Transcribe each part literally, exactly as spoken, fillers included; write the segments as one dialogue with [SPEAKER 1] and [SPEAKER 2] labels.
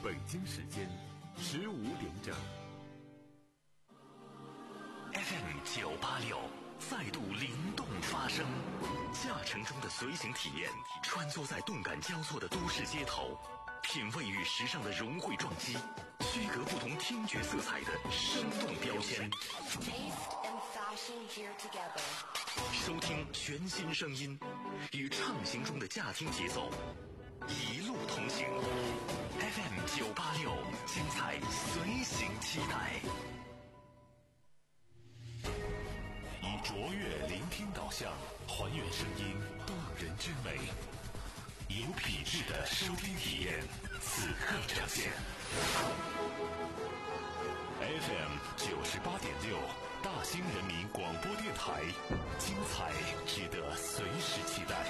[SPEAKER 1] 北京时间十五点整。
[SPEAKER 2] F M 九八六再度灵动发声，驾乘中的随行体验，穿梭在动感交错的都市街头，品味与时尚的融汇撞击，区隔不同听觉色彩的生动标签。收听全新声音，与畅行中的驾听节奏，一路同行。F M 九八六，精彩随行期待。以卓越聆听导向，还原声音动人之美，有品质的收听体验，此刻呈现。F M 九十八点六，大兴人民广播电台，精彩值得随时期待。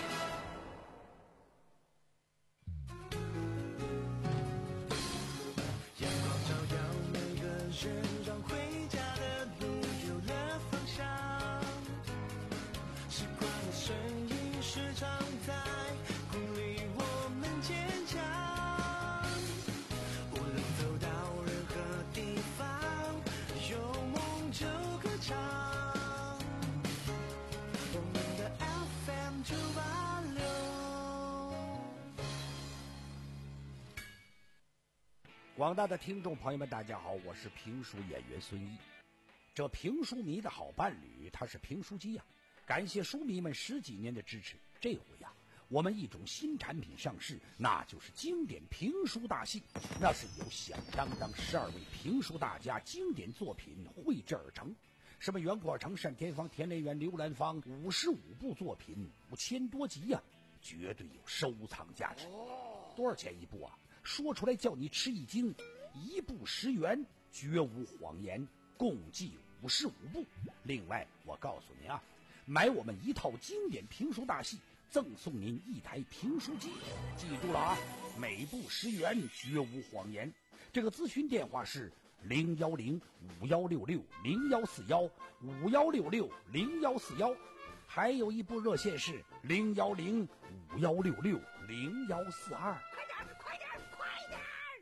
[SPEAKER 3] 阳光照耀每个人，让回家的路有了方向。时光的身影时常在鼓励我们坚强。无论走到任何地方，有梦就歌唱。我们的 F M 九八六。
[SPEAKER 4] 广大的听众朋友们，大家好，我是评书演员孙一。这评书迷的好伴侣，他是评书机呀、啊！感谢书迷们十几年的支持。这回呀、啊，我们一种新产品上市，那就是经典评书大戏。那是由响当当十二位评书大家经典作品绘制而成，什么袁阔成、单田芳、田连元、刘兰芳，五十五部作品，五千多集呀、啊，绝对有收藏价值。多少钱一部啊？说出来叫你吃一惊，一部十元，绝无谎言，共计五十五部。另外我告诉您啊，买我们一套经典评书大戏，赠送您一台评书机。记住了啊，每部十元，绝无谎言。这个咨询电话是零幺零五幺六六零幺四幺五幺六六零幺四幺，还有一部热线是零幺零五幺六六零幺四二。快点快点快点！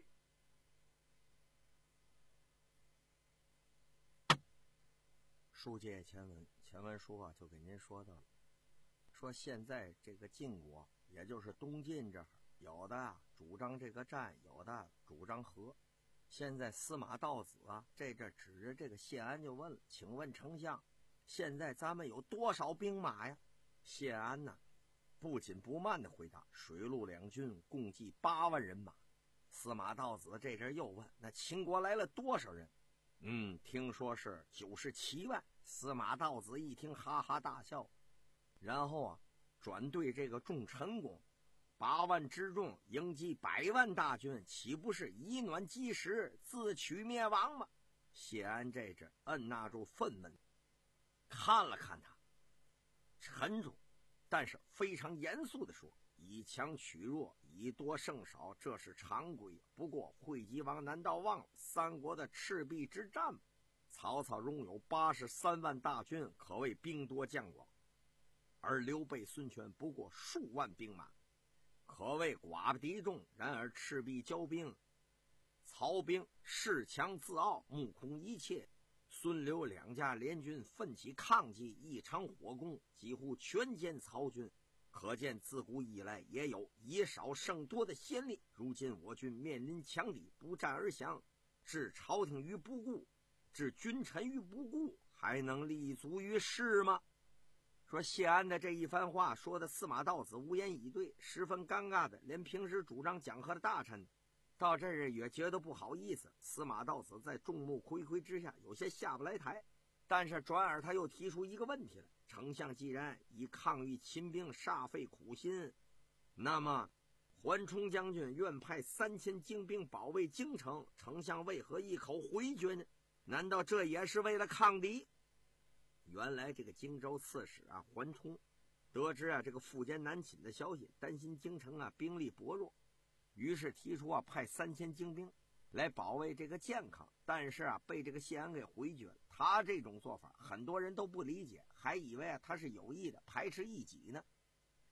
[SPEAKER 5] 书接前文，前文书啊就给您说到了，说现在这个晋国，也就是东晋这儿，有的主张这个战，有的主张和。现在司马道子啊，这阵指着这个谢安就问了：“请问丞相，现在咱们有多少兵马呀？”谢安呢，不紧不慢地回答：“水陆两军共计八万人马。”司马道子这阵又问：“那秦国来了多少人？”嗯，听说是九十七万。司马道子一听，哈哈大笑，然后啊，转对这个众臣公：“八万之众迎击百万大军，岂不是以卵击石，自取灭亡吗？”谢安这阵按捺住愤懑，看了看他，沉重，但是非常严肃地说：“以强取弱，以多胜少，这是常规。不过惠姬王难道忘了三国的赤壁之战吗？曹操拥有八十三万大军，可谓兵多将广，而刘备、孙权不过数万兵马，可谓寡不敌众。然而赤壁交兵，曹兵恃强自傲，目空一切。孙刘两家联军奋起抗击，一场火攻几乎全歼曹军。可见自古以来也有以少胜多的先例。如今我军面临强敌，不战而降，置朝廷于不顾，置君臣于不顾，还能立足于世吗？”说谢安的这一番话说的司马道子无言以对，十分尴尬的，连平时主张讲和的大臣到这儿也觉得不好意思。司马道子在众目睽睽之下有些下不来台，但是转而他又提出一个问题来：丞相既然以抗御秦兵煞费苦心，那么桓冲将军愿派三千精兵保卫京城，丞相为何一口回绝呢？难道这也是为了抗敌？原来这个荆州刺史啊桓冲得知啊这个苻坚南侵的消息，担心京城啊兵力薄弱，于是提出啊派三千精兵来保卫这个健康，但是啊被这个谢安给回绝了。他这种做法很多人都不理解，还以为啊他是有意的排斥异己呢。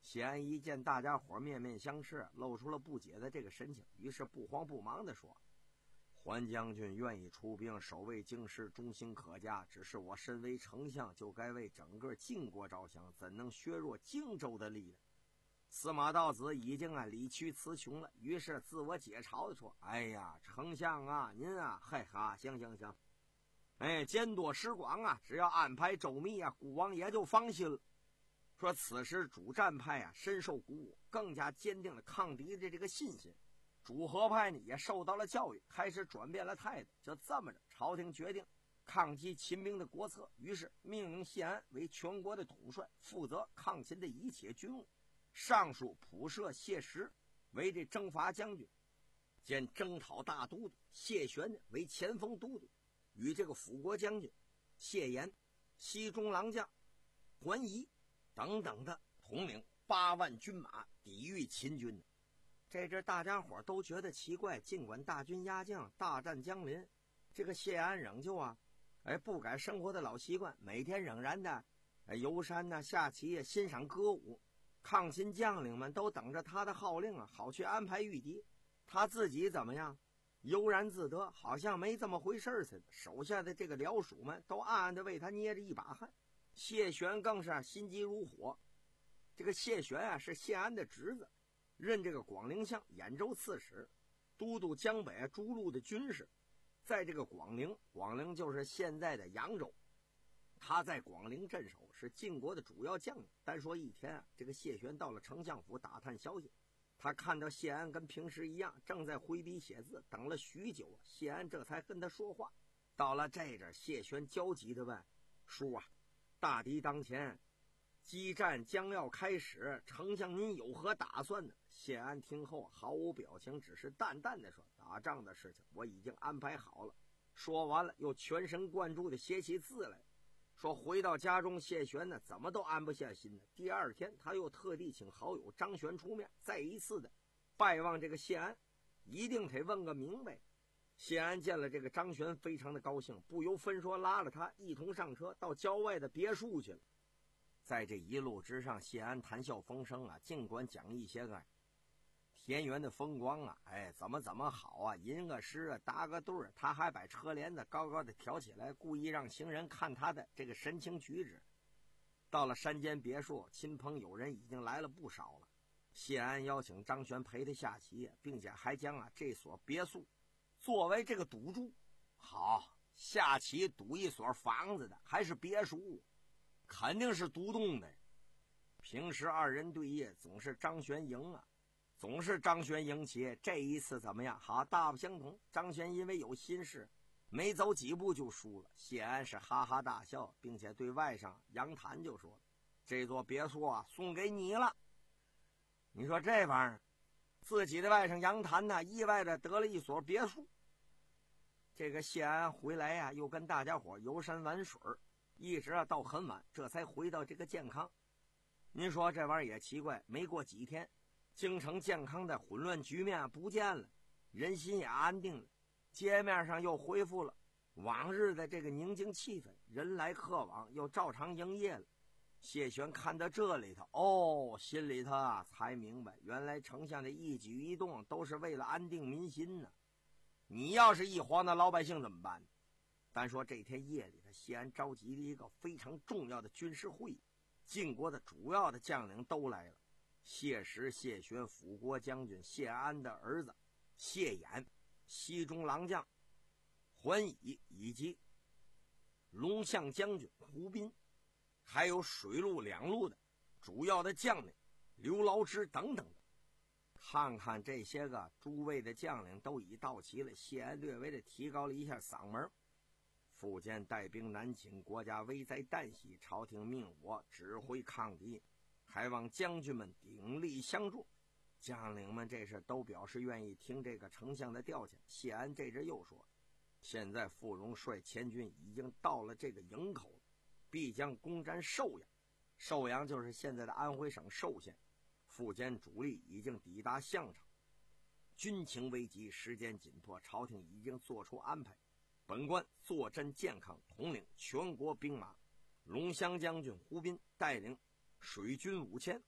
[SPEAKER 5] 谢安一见大家伙面面相视，露出了不解的这个神情，于是不慌不忙地说：桓将军愿意出兵守卫京师，忠心可嘉，只是我身为丞相，就该为整个晋国着想，怎能削弱荆州的力量？司马道子已经啊理屈词穷了，于是自我解嘲地说：哎呀，丞相啊，您啊，嗨哈，行行行，哎，见多识广啊，只要安排周密啊，孤王也就放心了。说此时主战派啊深受鼓舞，更加坚定了抗敌的这个信心。主和派呢也受到了教育，开始转变了态度。就这么着，朝廷决定抗击秦兵的国策，于是命令谢安为全国的统帅，负责抗秦的一切军务。尚书仆射谢石为这征伐将军，兼征讨大都督。谢玄呢为前锋都督，与这个辅国将军谢岩、西中郎将桓仪等等的统领八万军马抵御秦军。这阵大家伙都觉得奇怪，尽管大军压境，大战将临，这个谢安仍旧啊哎不改生活的老习惯，每天仍然的哎游山呐、啊、下棋啊、欣赏歌舞。抗秦将领们都等着他的号令啊，好去安排御敌。他自己怎么样？悠然自得，好像没这么回事似的。手下的这个僚属们都暗暗的为他捏着一把汗。谢玄更是、啊、心急如火。这个谢玄啊是谢安的侄子，任这个广陵相、兖州刺史，都督江北啊诸路的军事。在这个广陵，广陵就是现在的扬州。他在广陵镇守，是晋国的主要将领。单说一天啊，这个谢玄到了丞相府打探消息，他看到谢安跟平时一样，正在挥笔写字，等了许久啊，谢安这才跟他说话。到了这阵，谢玄焦急地问：叔啊，大敌当前，激战将要开始，丞相您有何打算呢？谢安听后毫无表情，只是淡淡的说：打仗的事情我已经安排好了。说完了，又全神贯注地写起字来。说回到家中，谢玄呢怎么都安不下心呢。第二天，他又特地请好友张玄出面，再一次的拜望这个谢安，一定得问个明白。谢安见了这个张玄，非常的高兴，不由分说拉了他一同上车，到郊外的别墅去了。在这一路之上，谢安谈笑风生啊，尽管讲一些个田园的风光啊，哎，怎么怎么好啊，吟个诗啊，搭个对儿，他还把车帘子高高的挑起来，故意让行人看他的这个神情举止。到了山间别墅，亲朋友人已经来了不少了。谢安邀请张玄陪他下棋，并且还将啊这所别墅作为这个赌注。好，下棋赌一所房子的，还是别墅，肯定是独栋的。平时二人对弈总是张玄赢啊。总是张玄赢棋，这一次怎么样？好，大不相同。张玄因为有心事，没走几步就输了。谢安是哈哈大笑，并且对外甥杨谭就说：这座别墅啊，送给你了。你说这玩意儿，自己的外甥杨谭呢，意外的得了一所别墅。这个谢安回来呀、啊，又跟大家伙游山玩水，一直啊到很晚，这才回到这个健康。您说这玩意儿也奇怪，没过几天，京城健康的混乱局面不见了，人心也安定了，街面上又恢复了往日的这个宁静气氛，人来客往，又照常营业了。谢玄看到这里头，哦，心里头啊才明白，原来丞相的一举一动都是为了安定民心呢。你要是一晃，那老百姓怎么办？单说这天夜里，谢安召集了一个非常重要的军事会议，晋国的主要的将领都来了。谢石、谢玄、辅国将军谢安的儿子谢衍、西中郎将桓乙，以及龙象将军胡斌，还有水陆两路的主要的将领刘牢之等等的。看看这些个诸位的将领都已到齐了，谢安略微的提高了一下嗓门：复见带兵南侵，国家危在旦夕，朝廷命我指挥抗敌，还望将军们鼎力相助。将领们这时都表示愿意听这个丞相的调遣。谢安这时又说：现在傅荣率前军已经到了这个营口了，必将攻占寿阳。寿阳就是现在的安徽省寿县。傅坚主力已经抵达项场，军情危急，时间紧迫，朝廷已经做出安排。本官坐镇健康，统领全国兵马。龙骧将军胡斌带领水军五千，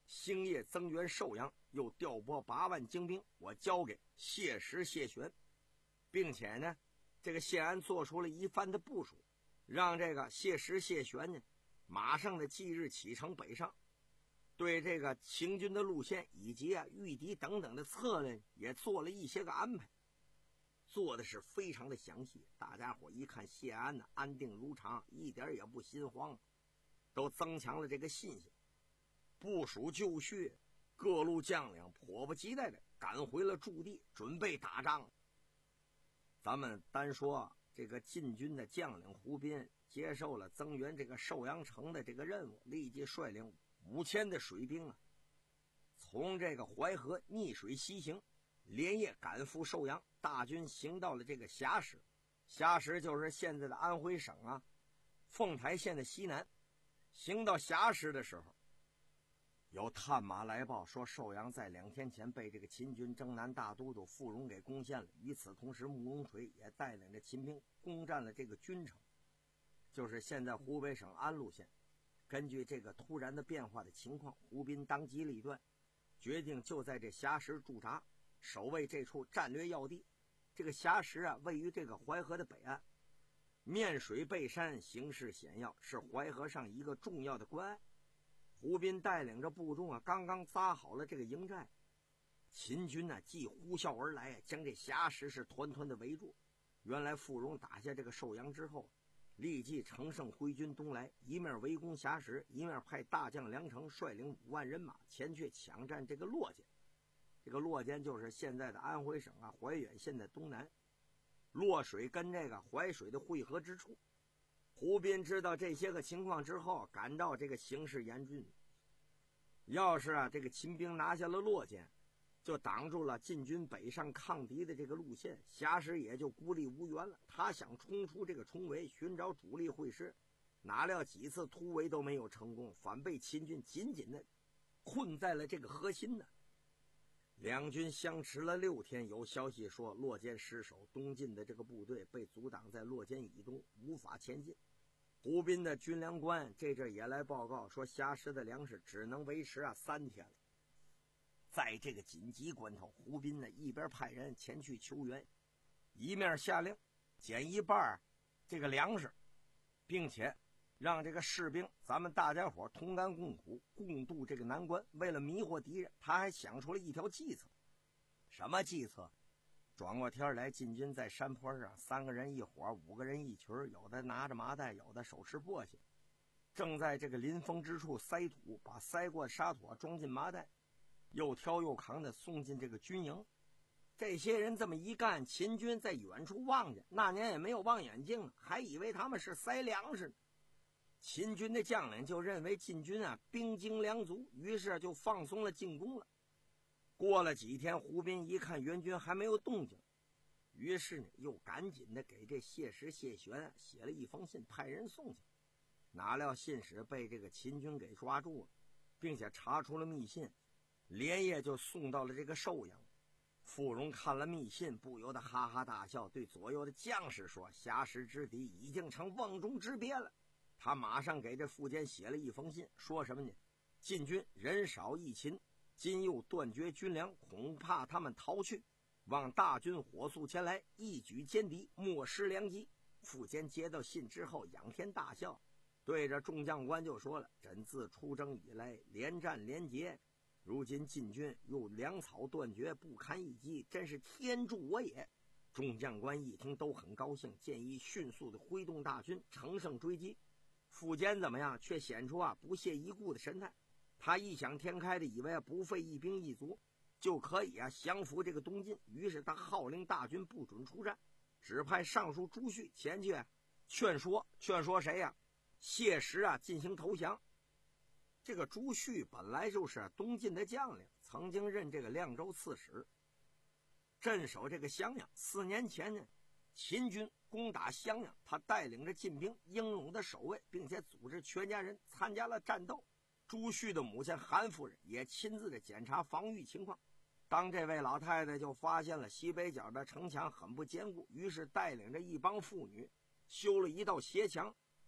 [SPEAKER 5] 星夜增援寿阳，又调拨八万精兵，我交给谢石、谢玄，并且呢，这个谢安做出了一番的部署，让这个谢石、谢玄呢，马上的即日启程北上，对这个行军的路线以及啊御敌等等的策略也做了一些个安排，做的是非常的详细。大家伙一看谢安呢安定如常，一点也不心慌，都增强了这个信心。部署就绪，各路将领迫不及待的赶回了驻地，准备打仗。咱们单说这个进军的将领胡斌接受了增援这个寿阳城的这个任务，立即率领五千的水兵啊，从这个淮河逆水西行，连夜赶赴寿阳。大军行到了这个峡石，峡石就是现在的安徽省啊凤台县的西南。行到峡石的时候，有探马来报说寿阳在两天前被这个秦军征南大都督傅荣给攻陷了。与此同时，慕容垂也带领着秦兵攻占了这个军城，就是现在湖北省安陆县。根据这个突然的变化的情况，胡斌当机立断，决定就在这峡石驻扎，守卫这处战略要地。这个峡石啊，位于这个淮河的北岸，面水背山，形势险要，是淮河上一个重要的关隘。胡斌带领着部众啊，刚刚扎好了这个营寨，秦军呢、啊、即呼啸而来，将这峡石是团团的围住。原来傅荣打下这个寿阳之后，立即乘胜挥军东来，一面围攻峡石，一面派大将梁成率领五万人马前去抢占这个洛间。这个洛间就是现在的安徽省啊怀远县的东南，洛水跟这个淮水的汇合之处。胡斌知道这些个情况之后，感到这个形势严峻，要是啊这个秦兵拿下了洛间，就挡住了进军北上抗敌的这个路线，峡石也就孤立无援了。他想冲出这个重围，寻找主力会师，哪料几次突围都没有成功，反被秦军紧紧的困在了这个核心呢。两军相持了六天，有消息说洛间失守，东进的这个部队被阻挡在洛间以东，无法前进。胡斌的军粮官这阵也来报告说，峡石的粮食只能维持啊三天了。在这个紧急关头，胡斌呢一边派人前去求援，一面下令减一半这个粮食，并且让这个士兵咱们大家伙同甘共苦，共度这个难关。为了迷惑敌人，他还想出了一条计策。什么计策？转过天来，晋军在山坡上，三个人一伙，五个人一群，有的拿着麻袋，有的手持簸箕，正在这个临风之处塞土，把塞过的沙土装进麻袋，又挑又扛的送进这个军营。这些人这么一干，秦军在远处望见，那年也没有望远镜，还以为他们是塞粮食呢。秦军的将领就认为晋军啊兵精粮足，于是就放松了进攻了。过了几天，胡斌一看援军还没有动静，于是呢又赶紧的给这谢石、谢玄写了一封信，派人送去。哪料信使被这个秦军给抓住了，并且查出了密信，连夜就送到了这个寿阳。傅荣看了密信，不由得哈哈大笑，对左右的将士说：峡石之敌已经成瓮中之鳖了。他马上给这苻坚写了一封信，说什么呢？晋军人少益勤，今又断绝军粮，恐怕他们逃去，望大军火速前来，一举歼敌，莫失良机。苻坚接到信之后仰天大笑，对着众将官就说了：朕自出征以来，连战连捷，如今晋军又粮草断绝，不堪一击，真是天助我也。众将官一听都很高兴，建议迅速的挥动大军乘胜追击。苻坚怎么样？却显出啊不屑一顾的神态。他异想天开的以为啊不费一兵一卒就可以啊降服这个东晋，于是他号令大军不准出战，指派尚书朱旭前去啊劝说劝说谁呀、啊？谢石啊进行投降。这个朱旭本来就是东晋的将领，曾经任这个凉州刺史，镇守这个襄阳。四年前呢，秦军攻打襄阳，他带领着晋兵英勇的守卫，并且组织全家人参加了战斗。朱旭的母亲韩夫人也亲自的检查防御情况。当这位老太太就发现了西北角的城墙很不坚固，于是带领着一帮妇女修了一道斜墙，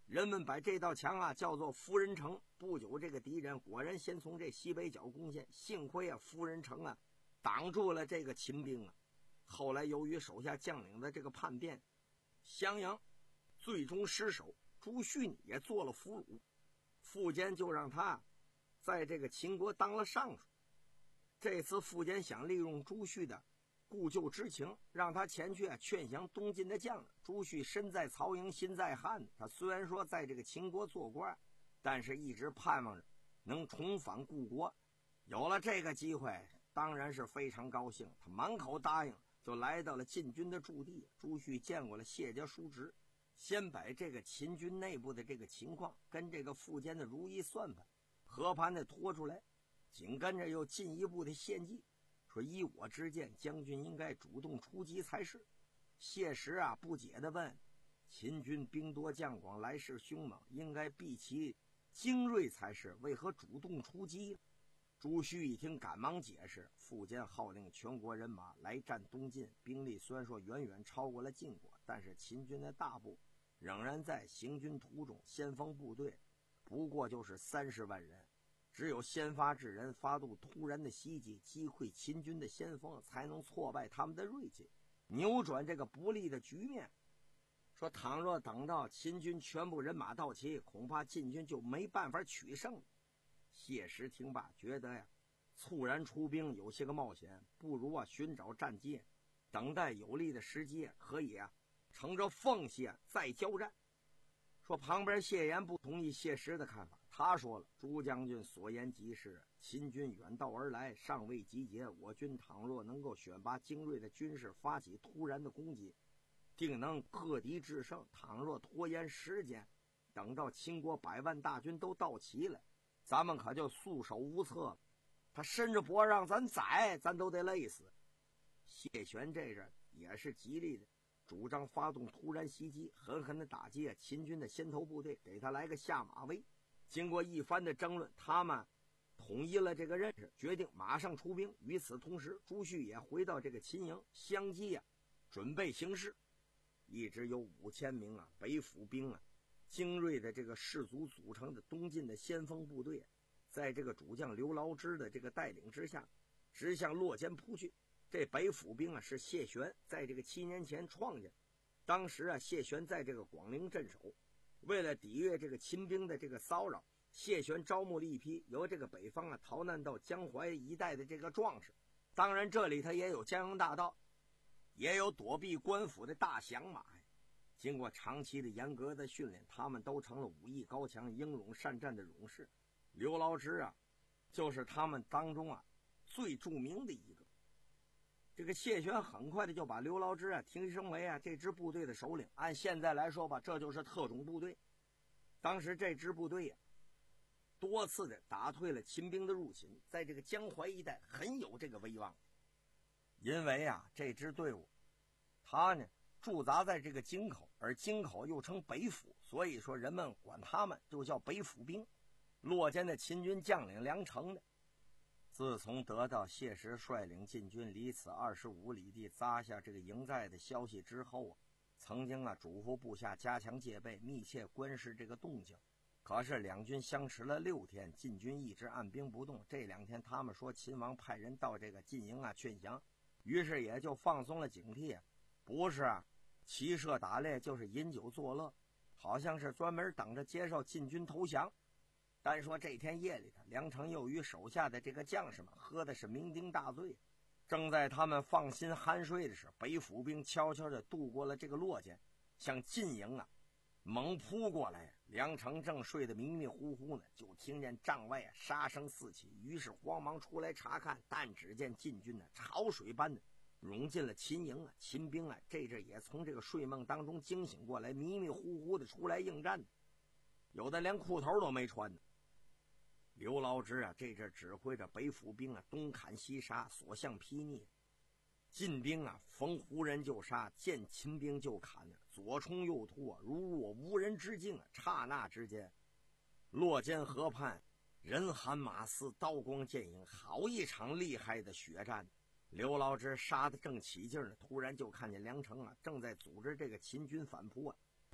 [SPEAKER 5] 人们把这道墙啊叫做夫人城。不久，这个敌人果然先从这西北角攻陷，幸亏啊夫人城啊挡住了这个秦兵啊。后来由于手下将领的这个叛变，襄阳最终失守，朱旭也做了俘虏，苻坚就让他在这个秦国当了尚书。这次苻坚想利用朱旭的故旧之情，让他前去啊劝降东晋的将领。朱旭身在曹营心在汉，他虽然说在这个秦国做官，但是一直盼望着能重返故国。有了这个机会，当然是非常高兴，他满口答应，就来到了晋军的驻地。朱旭见过了谢家叔侄，先把这个秦军内部的这个情况跟这个苻坚的如意算盘和盘的拖出来，紧跟着又进一步的献计，说依我之见，将军应该主动出击才是。谢石啊不解地问，秦军兵多将广，来势凶猛，应该避其精锐才是，为何主动出击？朱旭一听，赶忙解释，苻坚号令全国人马来战东晋，兵力虽然说远远超过了晋国，但是秦军的大部仍然在行军途中，先锋部队不过就是三十万人，只有先发制人，发动突然的袭击，击溃秦军的先锋，才能挫败他们的锐气，扭转这个不利的局面。说倘若等到秦军全部人马到齐，恐怕晋军就没办法取胜。谢石听罢，觉得呀，猝然出兵有些个冒险，不如啊寻找战机，等待有利的时机，可以啊乘着奉献再交战。说旁边谢岩不同意谢石的看法，他说了，朱将军所言极是，秦军远道而来，尚未集结，我军倘若能够选拔精锐的军士发起突然的攻击，定能克敌制胜。倘若拖延时间，等到秦国百万大军都到齐了，咱们可就束手无策了。他伸着脖让咱宰，咱都得累死。谢玄这阵也是极力的主张发动突然袭击，狠狠的打击秦军的先头部队，给他来个下马威。经过一番的争论，他们统一了这个认识，决定马上出兵。与此同时，朱旭也回到这个秦营相继啊准备行事。一直有五千名啊北府兵啊精锐的这个士卒组成的东晋的先锋部队，在这个主将刘牢之的这个带领之下，直向洛间扑去。这北府兵啊是谢玄在这个七年前创下，当时啊谢玄在这个广陵镇守，为了抵御这个秦兵的这个骚扰，谢玄招募了一批由这个北方啊逃难到江淮一带的这个壮士。当然这里他也有江洋大盗，也有躲避官府的大降马。经过长期的严格的训练，他们都成了武艺高强、英勇善战的勇士。刘牢之啊就是他们当中啊最著名的一个。这个谢玄很快的就把刘牢之啊提升为啊这支部队的首领，按现在来说吧，这就是特种部队。当时这支部队啊多次的打退了秦兵的入侵，在这个江淮一带很有这个威望。因为啊这支队伍他呢驻扎在这个京口，而京口又称北府，所以说人们管他们就叫北府兵。洛间的秦军将领梁成的，自从得到谢石率领晋军离此二十五里地扎下这个营寨的消息之后啊，曾经啊嘱咐部下加强戒备，密切观视这个动静。可是两军相持了六天，晋军一直按兵不动。这两天他们说秦王派人到这个晋营啊劝降，于是也就放松了警惕，不是啊骑射打猎，就是饮酒作乐，好像是专门等着接受晋军投降。单说这天夜里，梁成又与手下的这个将士们喝的是酩酊大醉。正在他们放心酣睡的时候，北府兵悄悄地渡过了这个洛间，向晋营啊猛扑过来。梁成正睡得迷迷糊糊呢，就听见帐外啊杀声四起，于是慌忙出来查看，但只见晋军呢潮水般的涌进了秦营啊，秦兵啊这阵也从这个睡梦当中惊醒过来，迷迷糊糊的出来应战，有的连裤头都没穿呢。刘牢之啊这阵指挥着北府兵啊东砍西杀，所向披靡。晋兵啊逢胡人就杀，见秦兵就砍，左冲右突啊，如若无人之境啊。刹那之间，洛间河畔人喊马嘶，刀光剑影，好一场厉害的血战。刘牢之杀得正起劲呢，突然就看见梁成啊正在组织这个秦军反扑啊，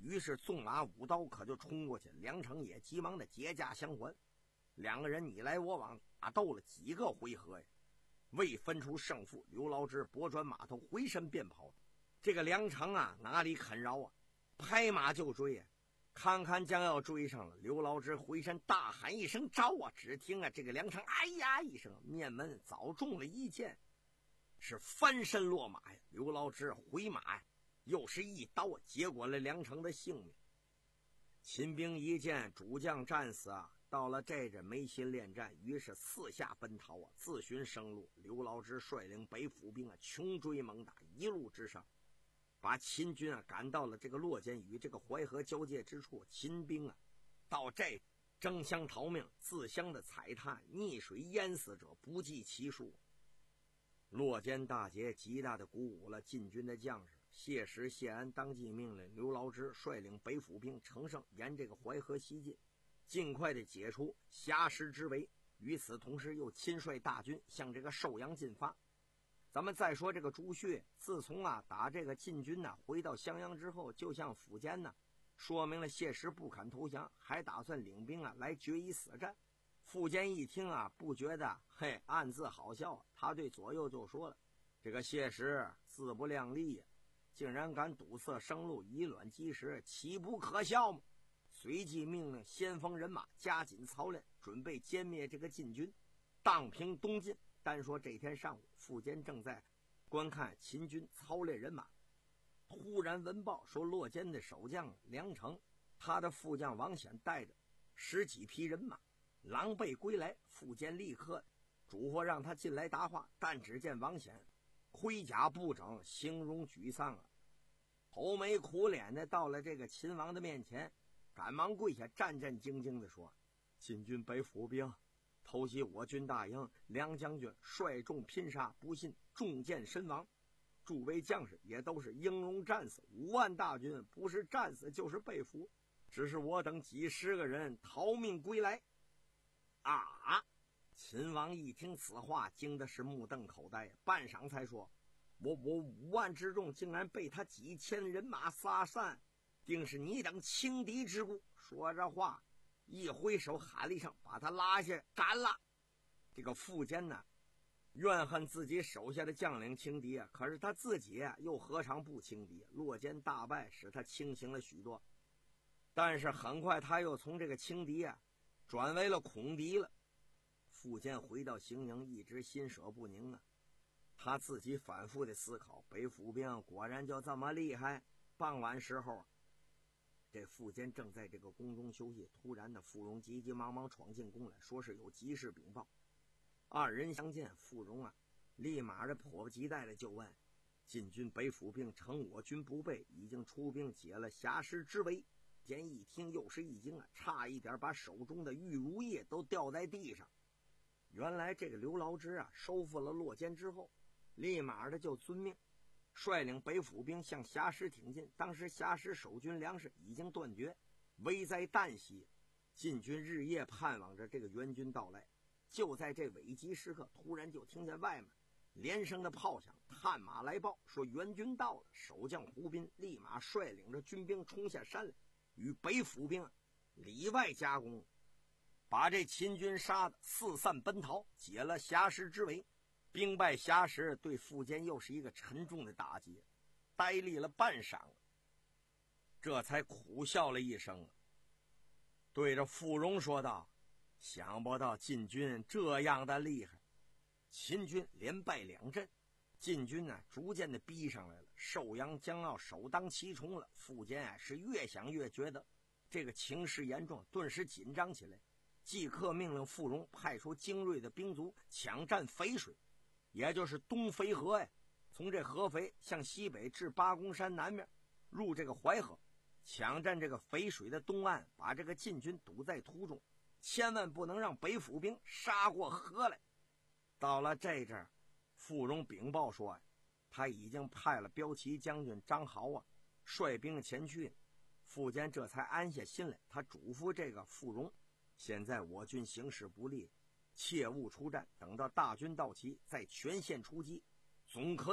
[SPEAKER 5] 于是纵马舞刀可就冲过去，梁成也急忙的结架相还，两个人你来我往，打斗了几个回合呀，未分出胜负。刘牢之拨转马头，回身便跑。这个梁成啊，哪里肯饶啊，拍马就追啊！看看将要追上了，刘牢之回身大喊一声招啊！只听啊，这个梁成哎呀一声，面门早中了一箭，是翻身落马呀。刘牢之回马呀，又是一刀啊，结果了梁成的性命。秦兵一见主将战死啊，到了这阵没心恋战，于是四下奔逃啊，自寻生路。刘牢之率领北府兵啊，穷追猛打，一路之上，把秦军啊赶到了这个洛涧与这个淮河交界之处。秦兵啊，到这争相逃命，自相的踩踏，溺水淹死者不计其数。洛涧大捷极大的鼓舞了晋军的将士。谢石、谢安当即命令刘牢之率领北府兵乘胜沿这个淮河西进，尽快的解除挟石之围。与此同时，又亲率大军向这个寿阳进发。咱们再说这个朱旭，自从啊打这个晋军呢、啊、回到襄阳之后，就向苻坚呢说明了谢石不肯投降，还打算领兵啊来决一死战。苻坚一听啊，不觉得嘿暗自好笑，他对左右就说了：“这个谢石自不量力呀、啊，竟然敢堵塞生路，以卵击石，岂不可笑吗？”随即命令先锋人马加紧操练，准备歼灭这个晋军，荡平东晋。单说这天上午，苻坚正在观看秦军操练人马，突然闻报说洛涧的守将梁成，他的副将王显带着十几匹人马狼狈归来。苻坚立刻嘱咐让他进来答话，但只见王显盔甲不整，形容沮丧啊，愁眉苦脸的到了这个秦王的面前，赶忙跪下，战战兢兢地说：“晋军北府兵偷袭我军大营，梁将军率众拼杀，不幸中箭身亡。诸位将士也都是英勇战死，五万大军不是战死就是被俘，只是我等几十个人逃命归来。”啊！秦王一听此话，惊的是目瞪口呆，半晌才说：“我我五万之众竟然被他几千人马撒散，定是你等轻敌之故。”说着话，一挥手喊了一声，把他拉下斩了。这个苻坚呢，怨恨自己手下的将领轻敌啊，可是他自己啊又何尝不轻敌？洛涧大败使他清醒了许多，但是很快他又从这个轻敌啊转为了恐敌了。苻坚回到行营，一直心舍不宁啊。他自己反复的思考，北府兵果然就这么厉害。傍晚时候，这苻坚正在这个宫中休息，突然的傅荣急急忙忙闯进宫来，说是有急事禀报。二人相见，傅荣啊立马的迫不及待的就问：“晋军北府兵趁我军不备，已经出兵解了挟石之围。”坚一听又是一惊啊，差一点把手中的玉如叶都掉在地上。原来这个刘牢之啊收复了洛涧之后，立马的就遵命率领北府兵向挟石挺进。当时挟石守军粮食已经断绝，危在旦夕，晋军日夜盼望着这个援军到来。就在这危急时刻，突然就听见外面连声的炮响，探马来报说援军到了。守将胡斌立马率领着军兵冲下山来，与北府兵里外夹攻，把这秦军杀得四散奔逃，解了挟石之围。兵败挟石对苻坚又是一个沉重的打击，呆立了半晌，这才苦笑了一声，对着傅荣说道：“想不到晋军这样的厉害。”秦军连败两阵，晋军呢逐渐的逼上来了，寿阳将要首当其冲了。苻坚啊是越想越觉得这个情势严重，顿时紧张起来，即刻命令傅荣派出精锐的兵卒抢占淝水，也就是东淝河呀，从这合肥向西北至八公山南面，入这个淮河，抢占这个淝水的东岸，把这个晋军堵在途中，千万不能让北府兵杀过河来。到了这阵儿，傅荣禀报说呀，他已经派了骠骑将军张豪啊率兵前去。苻坚这才安下心来，他嘱咐这个傅荣：现在我军形势不利，切勿出战，等到大军到齐再全线出击，总可以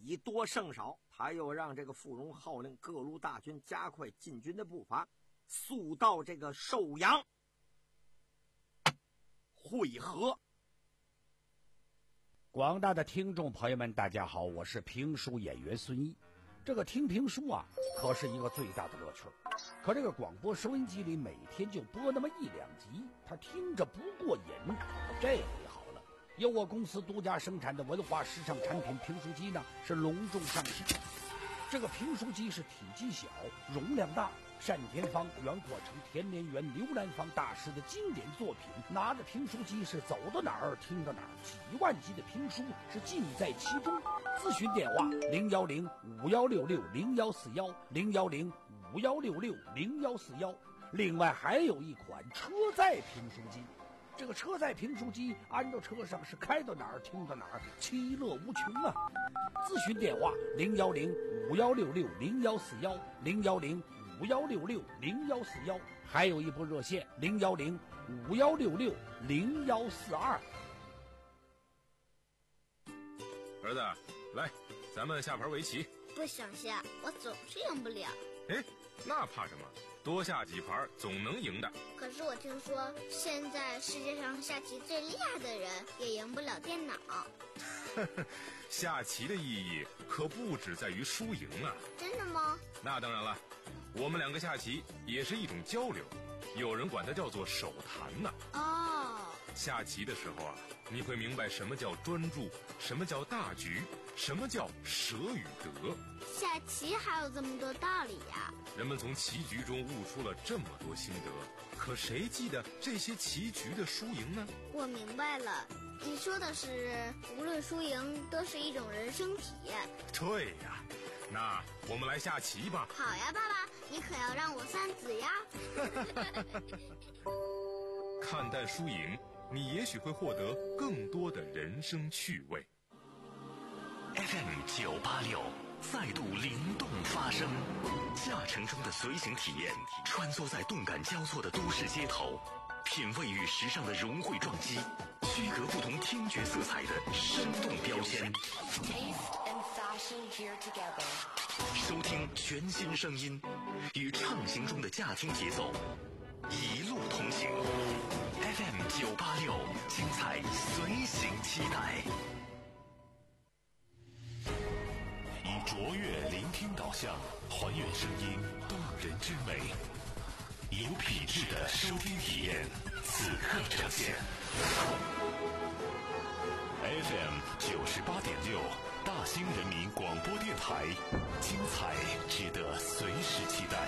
[SPEAKER 5] 以多胜少，他又让这个傅荣号令各路大军加快进军的步伐，速到这个寿阳会合。
[SPEAKER 4] 广大的听众朋友们，大家好，我是评书演员孙一。这个听评书啊，可是一个最大的乐趣。可这个广播收音机里每天就播那么一两集，他听着不过瘾。这回好了，由我公司独家生产的文化时尚产品评书机呢，是隆重上市。这个评书机是体积小，容量大，单田芳、袁阔成、田连元、刘兰芳大师的经典作品。拿着评书机是走到哪儿听到哪儿，几万集的评书是尽在其中。咨询电话零幺零五幺六六零幺四幺零幺零五幺六六零幺四幺。另外还有一款车载评书机。这个车载评书机安到车上是开到哪儿听到哪儿，其乐无穷啊！咨询电话零幺零五幺六六零幺四幺零幺零五幺六六零幺四幺，还有一部热线零幺零五幺六六零幺四二。
[SPEAKER 6] 儿子，来，咱们下盘围棋。
[SPEAKER 7] 不想下，我总是赢不了。
[SPEAKER 6] 哎，那怕什么？多下几盘总能赢的。
[SPEAKER 7] 可是我听说现在世界上下棋最厉害的人也赢不了电脑。
[SPEAKER 6] 下棋的意义可不只在于输赢啊。
[SPEAKER 7] 真的吗？
[SPEAKER 6] 那当然了，我们两个下棋也是一种交流，有人管它叫做手谈呢。
[SPEAKER 7] 哦，
[SPEAKER 6] 下棋的时候啊，你会明白什么叫专注，什么叫大局，什么叫舍与得。
[SPEAKER 7] 下棋还有这么多道理呀！
[SPEAKER 6] 人们从棋局中悟出了这么多心得，可谁记得这些棋局的输赢呢？
[SPEAKER 7] 我明白了，你说的是无论输赢都是一种人生体验。
[SPEAKER 6] 对呀，那我们来下棋吧。
[SPEAKER 7] 好呀，爸爸，你可要让我三子呀。
[SPEAKER 6] 看淡输赢，你也许会获得更多的人生趣味。
[SPEAKER 2] F M 九八六再度灵动发声，驾乘中的随行体验，穿梭在动感交错的都市街头，品味与时尚的融汇撞击，区隔不同听觉色彩的生动标签。收听全新声音，与畅行中的驾听节奏，一路同行。F M 九八六，精彩随行期待。以卓越聆听导向，还原声音动人之美，有品质的收听体验，此刻呈现。F M 九十八点六，大兴人民广播电台，精彩值得随时期待。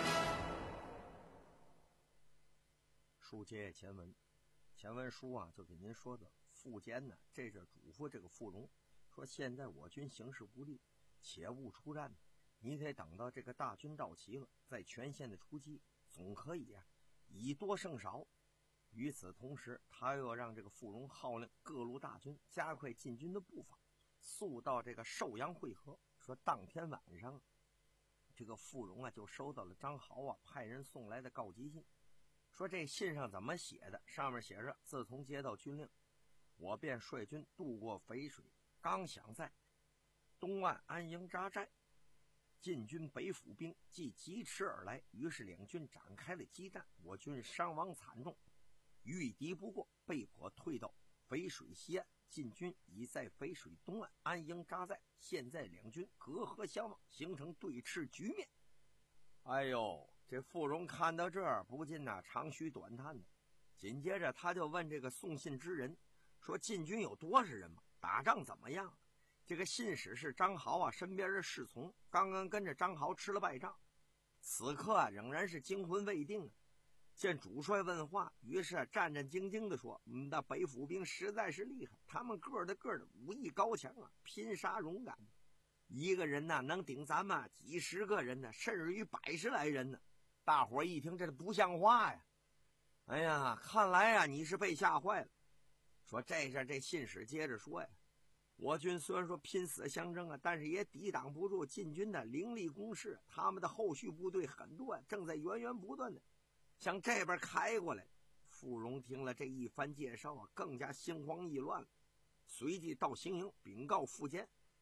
[SPEAKER 5] 书接前文，前文书啊就给您说的，傅坚呢这阵嘱咐这个傅荣说，现在我军形势不利，且勿出战，你得等到这个大军到齐了，再全线的出击，总可以啊以多胜少。与此同时，他又让这个傅荣号令各路大军加快进军的步伐，速到这个寿阳会合。说当天晚上，这个傅荣啊就收到了张豪啊派人送来的告急信。说这信上怎么写的？上面写着：自从接到军令，我便率军渡过淝水，刚想在东岸安营扎寨，晋军北府兵即疾驰而来，于是两军展开了激战，我军伤亡惨重，遇敌不过，被迫退到淝水西岸。晋军已在淝水东岸安营扎寨，现在两军隔河相望，形成对峙局面。哎呦，这傅荣看到这儿，不禁呐长吁短叹的。紧接着他就问这个送信之人说：晋军有多少人吗？打仗怎么样？这个信使是张豪啊身边的侍从，刚刚跟着张豪吃了败仗，此刻啊仍然是惊魂未定啊。见主帅问话，于是啊战战兢兢地说：嗯，那北府兵实在是厉害，他们个的个的武艺高强啊，拼杀勇敢，一个人呢能顶咱们几十个人呢，甚至于百十来人呢。大伙一听，这不像话呀！哎呀，看来呀你是被吓坏了。说这阵这信使接着说呀，我军虽然说拼死相争啊，但是也抵挡不住晋军的凌厉攻势，他们的后续部队很多，正在源源不断的向这边开过来。傅荣听了这一番介绍啊，更加心慌意乱了，随即到行营禀告傅坚，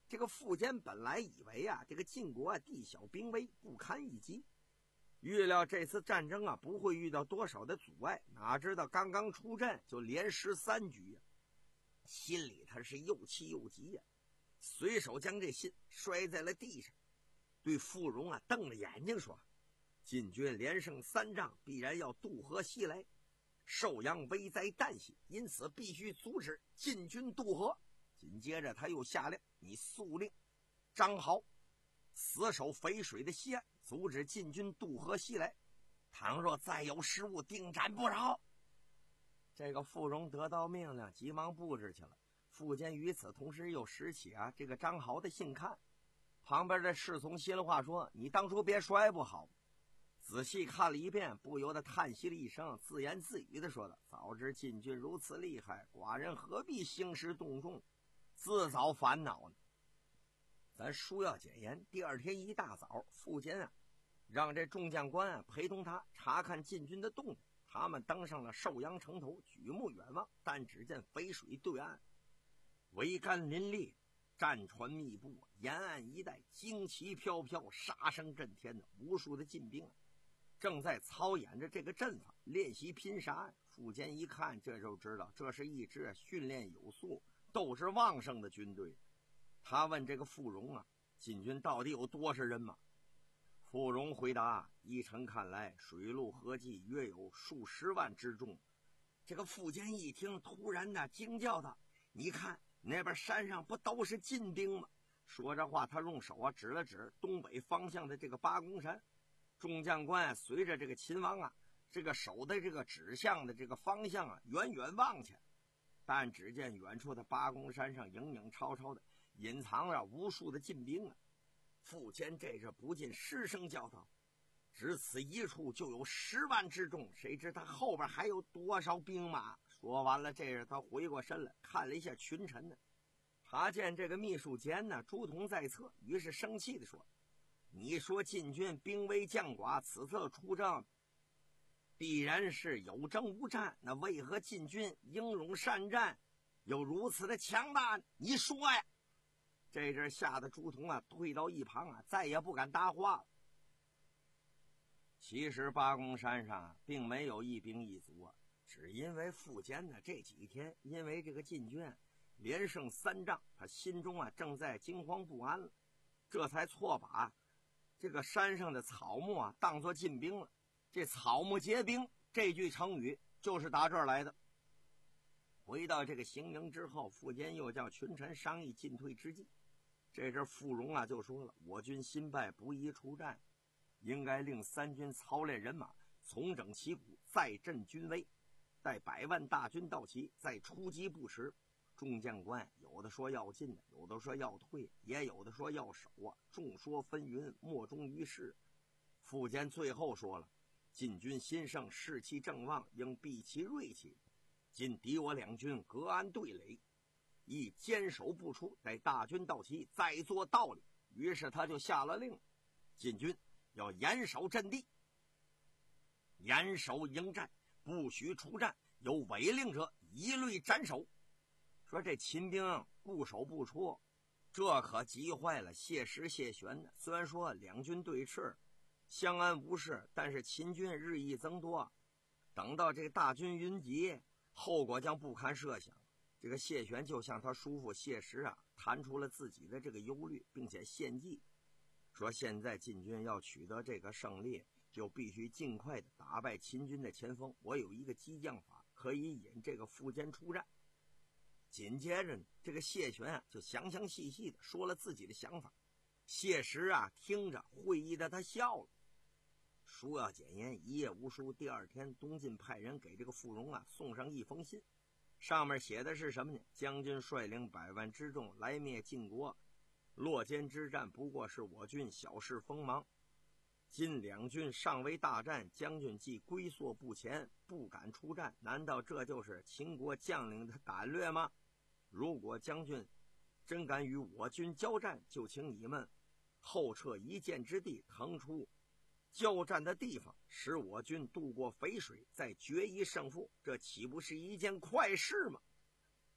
[SPEAKER 5] 这个苻坚本来以为啊，这个晋国啊地小兵微，不堪一击，预料这次战争啊不会遇到多少的阻碍，哪知道刚刚出阵就连失三局呀、啊，心里他是又气又急呀、啊，随手将这信摔在了地上，对傅荣啊瞪着眼睛说：“晋军连胜三仗，必然要渡河西来，寿阳危在旦夕，因此必须阻止晋军渡河。”紧接着他又下令，你速令张豪死守淝水的西岸，阻止晋军渡河西来，倘若再有失误，定斩不饶。这个傅荣得到命令，急忙布置去了。苻坚与此同时又拾起啊这个张豪的信看，旁边的侍从心里话说：“你当初别摔不好。”仔细看了一遍，不由得叹息了一声，自言自语的说道：“早知晋军如此厉害，寡人何必兴师动众，自找烦恼呢？”咱书要简言，第二天一大早，苻坚啊让这众将官啊陪同他查看晋军的动静。他们登上了寿阳城头，举目远望，但只见淝水对岸桅杆林立，战船密布，沿岸一带旌旗飘飘，杀声震天的无数的晋兵啊正在操演着这个阵法，练习拼杀。苻坚一看，这就知道这是一支训练有素、斗志旺盛的军队。他问这个傅荣啊，晋军到底有多少人马？傅荣回答：依臣看来，水陆合计约有数十万之众。这个苻坚一听，突然的惊叫道：“你看那边山上不都是晋兵吗？”说着话，他用手啊指了指东北方向的这个八公山。众将官随着这个秦王啊这个手的这个指向的这个方向啊远远望去，但只见远处的八公山上影影绰绰的隐藏着无数的晋兵啊。苻坚这是不禁失声叫道：“只此一处就有十万之众，谁知他后边还有多少兵马？”说完了，这是他回过身来看了一下群臣呢，他见这个秘书监呢朱仝在侧，于是生气地说：“你说晋军兵微将寡，此次出征必然是有征无战，那为何晋军英勇善战，有如此的强大呢？你说呀！”这阵吓得朱仝啊退到一旁啊，再也不敢搭话了。其实八公山上并没有一兵一卒啊，只因为苻坚呢这几天因为这个晋军连胜三仗，他心中啊正在惊慌不安了，这才错把这个山上的草木啊当作晋兵了。这草木皆兵这句成语就是打这儿来的。回到这个行营之后，苻坚又叫群臣商议进退之计。这阵傅荣啊就说了：“我军新败，不宜出战，应该令三军操练人马，重整旗鼓，再振军威，待百万大军到齐，再出击不迟。”众将官有的说要进，有的说要退，也有的说要守啊，众说纷纭，莫衷于事。苻坚最后说了：“晋军新胜，士气正旺，应避其锐气。今敌我两军隔岸对垒，亦坚守不出，待大军到齐，再做道理。”于是他就下了令，晋军要严守阵地，严守营寨，不许出战，有违令者一律斩首。说这秦兵固守不出，这可急坏了谢石、谢玄呢。虽然说两军对峙，相安无事，但是秦军日益增多，等到这个大军云集，后果将不堪设想。这个谢玄就向他叔父谢石啊谈出了自己的这个忧虑，并且献计说，现在晋军要取得这个胜利，就必须尽快的打败秦军的前锋。我有一个激将法，可以引这个苻坚出战。紧接着呢，这个谢玄啊就详详细细的说了自己的想法。谢石啊听着会意的他笑了。书要简言，一夜无书。第二天，东晋派人给这个傅荣啊送上一封信，上面写的是什么呢？将军率领百万之众来灭晋国，洛涧之战不过是我军小事锋芒，今两军尚未大战，将军既龟缩不前，不敢出战，难道这就是秦国将领的胆略吗？如果将军真敢与我军交战，就请你们后撤一箭之地，腾出交战的地方，使我军渡过淝水，再决一胜负，这岂不是一件快事吗？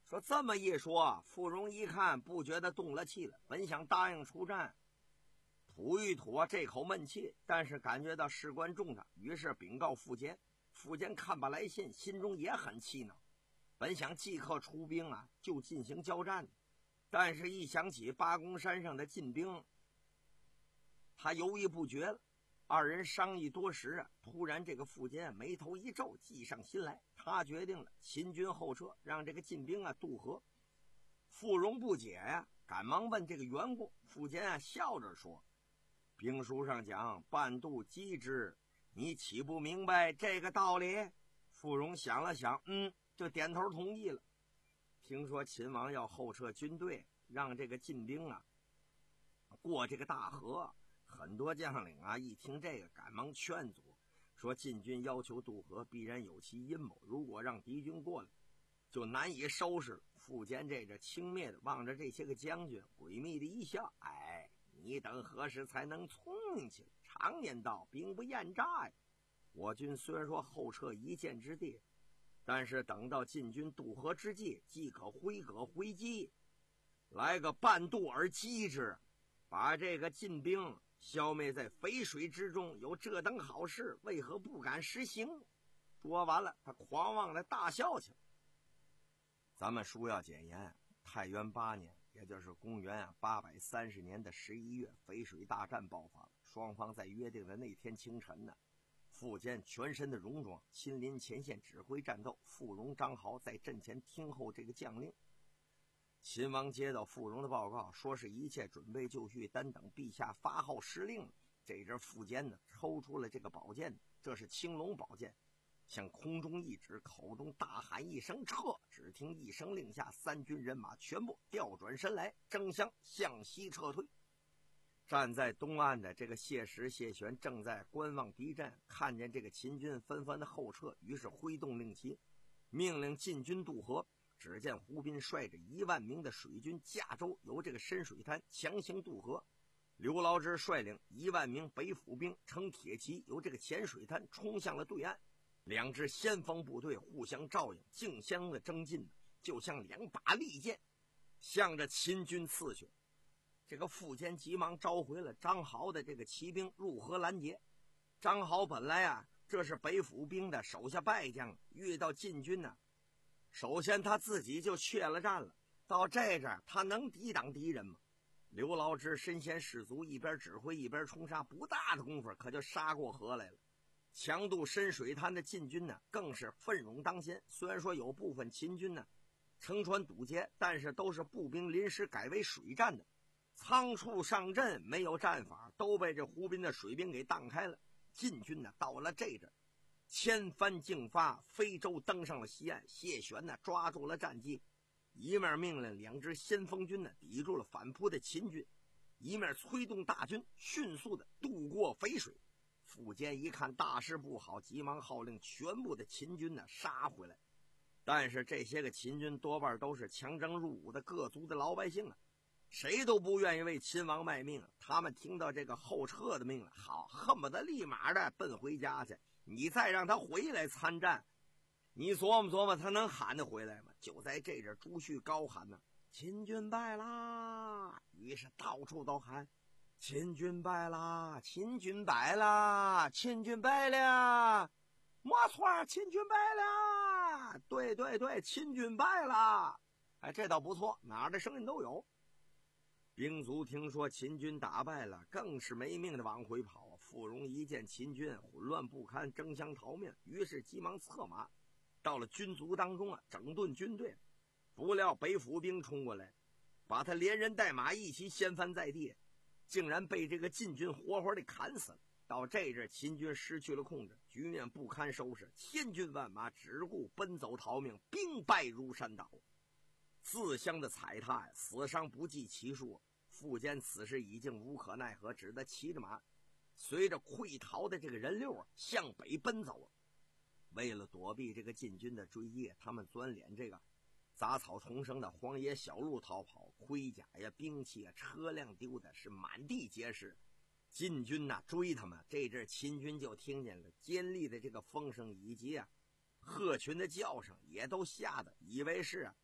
[SPEAKER 5] 说这么一说，傅荣一看不觉得动了气了，本想答应出战，吐一吐这口闷气，但是感觉到事关重大，于是禀告傅坚。傅坚看罢来信，心中也很气恼，本想即刻出兵啊，就进行交战，但是一想起八公山上的晋兵，他犹豫不决了。二人商议多时啊，突然这个傅坚眉头一皱，计上心来，他决定了秦军后撤，让这个晋兵啊渡河。傅荣不解呀、啊，赶忙问这个缘故。傅坚啊笑着说：“兵书上讲半渡击之，你岂不明白这个道理？”傅荣想了想，嗯，就点头同意了。听说秦王要后撤军队，让这个晋兵啊过这个大河。很多将领啊一听这个赶忙劝阻，说晋军要求渡河必然有其阴谋，如果让敌军过来就难以收拾了。傅坚这着轻蔑的望着这些个将军，诡秘的一笑：“哎，你等何时才能聪明起来？常言道，兵不厌诈呀。我军虽然说后撤一箭之地，但是等到晋军渡河之际，即可挥戈回击，来个半渡而击之，把这个晋兵消灭在淝水之中，有这等好事，为何不敢实行？”说完了，他狂妄的大笑起来。咱们书要简言，太元八年，也就是公元啊八百三十年的十一月，淝水大战爆发了。双方在约定的那天清晨呢，傅坚全身的戎装，亲临前线指挥战斗。傅荣、张豪在阵前听候这个将令。秦王接到傅荣的报告，说是一切准备就绪，单等陛下发号施令了。这阵傅坚呢，抽出了这个宝剑，这是青龙宝剑，向空中一指，口中大喊一声撤。只听一声令下，三军人马全部调转身来，争相向西撤退。站在东岸的这个谢石、谢玄正在观望敌阵，看见这个秦军纷纷的后撤，于是挥动令旗，命令晋军渡河。只见胡斌率着一万名的水军驾舟，由这个深水滩强行渡河。刘牢之率领一万名北府兵乘铁骑，由这个浅水滩冲向了对岸。两支先锋部队互相照应，竞相的争进，就像两把利剑，向着秦军刺去。这个傅坚急忙召回了张豪的这个骑兵入河拦截。张豪本来啊，这是北府兵的手下败将，遇到晋军呢，首先他自己就怯了战了，到这阵他能抵挡敌人吗？刘牢之身先士卒，一边指挥一边冲杀，不大的功夫可就杀过河来了。强渡深水滩的晋军呢，更是奋勇当先。虽然说有部分秦军呢乘船堵截，但是都是步兵临时改为水战的，仓促上阵，没有战法，都被这胡斌的水兵给荡开了。晋军呢到了这阵千帆竞发，飞舟登上了西岸。谢玄呢抓住了战机，一面命令两支先锋军呢抵住了反扑的秦军，一面催动大军迅速的渡过淝水。傅坚一看大事不好，急忙号令全部的秦军呢杀回来。但是这些个秦军多半都是强征入伍的各族的老百姓啊，谁都不愿意为秦王卖命。他们听到这个后撤的命令，好，恨不得立马的奔回家去。你再让他回来参战，你琢磨琢磨他能喊得回来吗？就在这阵，朱旭高喊呢：“秦军败啦！”于是到处都喊：“秦军败啦！秦军败啦！秦军败了！没错，秦军败了！对对对，秦军败了！”哎，这倒不错，哪儿的声音都有。兵卒听说秦军打败了，更是没命的往回跑。傅荣一见秦军混乱不堪，争相逃命，于是急忙策马到了军卒当中啊，整顿军队。不料北府兵冲过来，把他连人带马一起掀翻在地，竟然被这个晋军活活的砍死了。到这阵，秦军失去了控制，局面不堪收拾，千军万马只顾奔走逃命，兵败如山倒。自相的踩踏，死伤不计其数。傅坚此时已经无可奈何，只得骑着马随着溃逃的这个人流啊向北奔走。为了躲避这个晋军的追击，他们钻敛这个杂草丛生的荒野小路逃跑，盔甲呀、兵器啊、车辆丢的是满地皆是。晋军呐、啊、追他们，这阵秦军就听见了尖利的这个风声以及啊鹤群的叫声，也都吓得以为是啊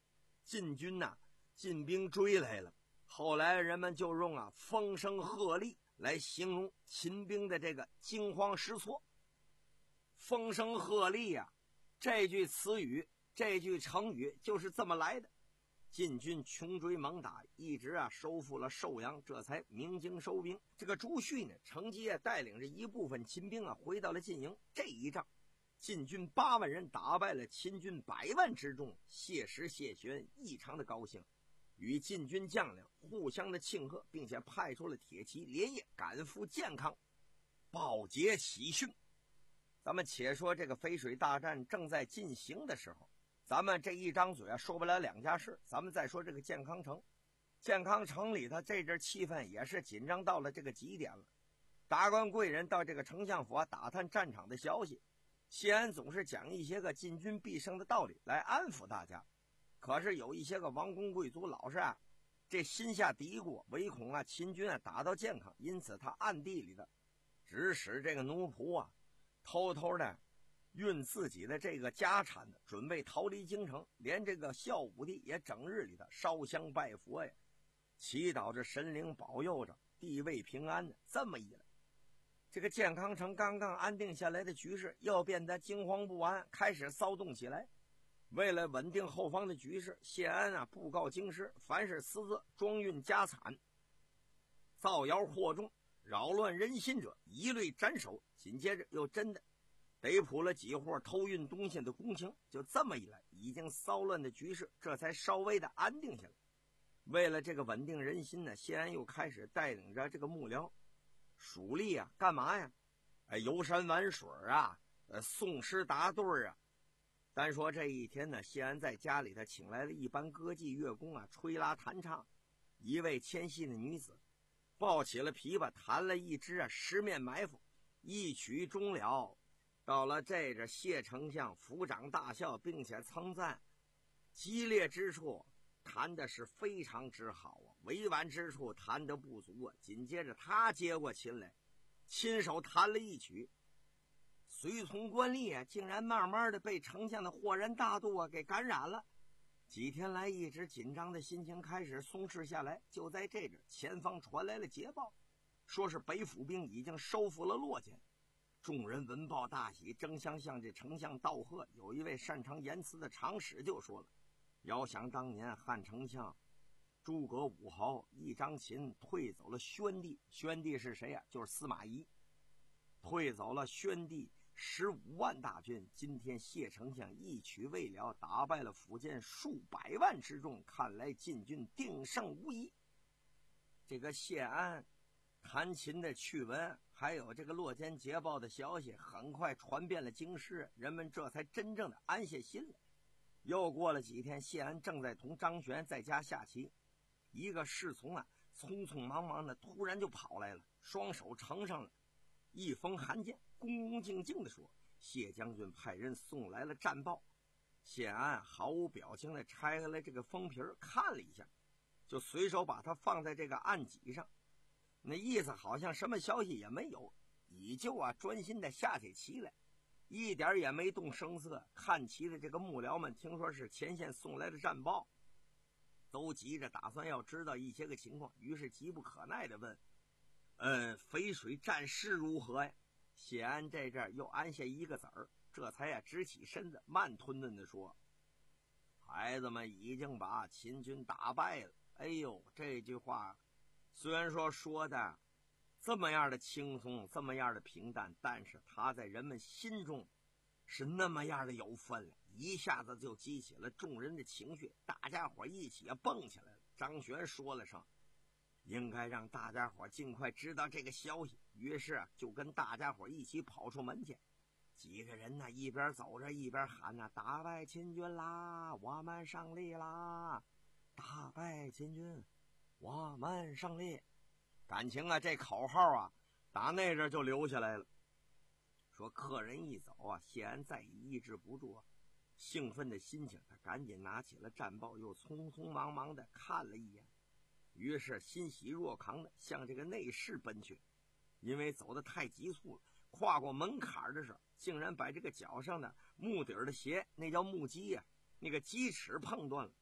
[SPEAKER 5] 晋军呐、啊，晋兵追来了。后来人们就用啊风声鹤唳来形容秦兵的这个惊慌失措。风声鹤唳呀、啊，这句词语，这句成语就是这么来的。晋军穷追猛打，一直啊收复了寿阳，这才鸣金收兵。这个朱旭呢，乘机啊带领着一部分秦兵啊回到了晋营。这一仗，晋军八万人打败了秦军百万之众。谢石、谢玄异常的高兴，与晋军将领互相的庆贺，并且派出了铁骑连夜赶赴建康，报捷喜讯。咱们且说这个淝水大战正在进行的时候，咱们这一张嘴啊说不了两家事。咱们再说这个建康城，建康城里头这阵气氛也是紧张到了这个极点了。达官贵人到这个丞相府啊打探战场的消息，谢安总是讲一些个进军必胜的道理来安抚大家。可是有一些个王公贵族老是啊这心下嘀咕，唯恐啊秦军啊打到建康，因此他暗地里的指使这个奴仆啊偷偷的运自己的这个家产的，准备逃离京城，连这个孝武帝也整日里的烧香拜佛呀，祈祷着神灵保佑着地位平安的。这么一来，这个建康城刚刚安定下来的局势又变得惊慌不安，开始骚动起来。为了稳定后方的局势，谢安啊布告京师，凡是私自装运家产、造谣惑众、扰乱人心者，一律斩首。紧接着又真的逮捕了几户偷运东西的公卿。就这么一来，已经骚乱的局势这才稍微的安定下来。为了这个稳定人心呢，谢安又开始带领着这个幕僚属吏啊干嘛呀？哎，游山玩水啊，呃，诵诗答对啊。单说这一天呢，谢安在家里头请来了一班歌妓乐工啊，吹拉弹唱。一位纤细的女子抱起了琵琶，弹了一支啊十面埋伏。一曲终了，到了这着，谢丞相抚掌大笑，并且称赞激烈之处弹的是非常之好啊，委婉之处弹得不足啊。紧接着他接过琴来，亲手弹了一曲。随从官吏啊，竟然慢慢的被丞相的豁然大度啊给感染了。几天来一直紧张的心情开始松弛下来。就在这阵，前方传来了捷报，说是北府兵已经收复了洛涧。众人闻报大喜，争相向这丞相道贺。有一位擅长言辞的长史就说了，遥想当年汉丞相诸葛武豪一张琴退走了宣帝，宣帝是谁啊？就是司马懿，退走了宣帝十五万大军。今天谢丞相一曲未了，打败了苻坚数百万之众，看来晋军定胜无疑。这个谢安弹琴的趣闻，还有这个洛涧捷报的消息，很快传遍了京师，人们这才真正的安下心来。又过了几天，谢安正在同张玄在家下棋，一个侍从啊匆匆忙忙的突然就跑来了，双手呈上了一封函件，恭恭敬敬地说，谢将军派人送来了战报。谢安毫无表情地拆开了这个封皮看了一下，就随手把它放在这个案几上，那意思好像什么消息也没有，依旧啊专心的下起棋来，一点也没动声色。看棋的这个幕僚们听说是前线送来的战报，都急着打算要知道一些个情况，于是急不可耐的问，呃，淝水战事如何呀？谢安这阵又安下一个子儿，这才呀直起身子，慢吞吞的说，孩子们已经把秦军打败了。哎呦，这句话虽然说说的这么样的轻松，这么样的平淡，但是他在人们心中是那么样的有分量，一下子就激起了众人的情绪，大家伙一起啊蹦起来了。张玄说了声应该让大家伙尽快知道这个消息，于是啊就跟大家伙一起跑出门去。几个人呢一边走着一边喊啊，打败秦军啦，我们胜利啦，打败秦军，我们胜利。感情啊这口号啊打那阵就留下来了。说客人一走啊，谢安再也抑制不住啊兴奋的心情，他赶紧拿起了战报，又匆匆忙忙的看了一眼，于是欣喜若狂的向这个内室奔去。因为走得太急促了，跨过门槛的时候，竟然把这个脚上的木底的鞋，那叫木屐呀、啊，那个鸡齿碰断了。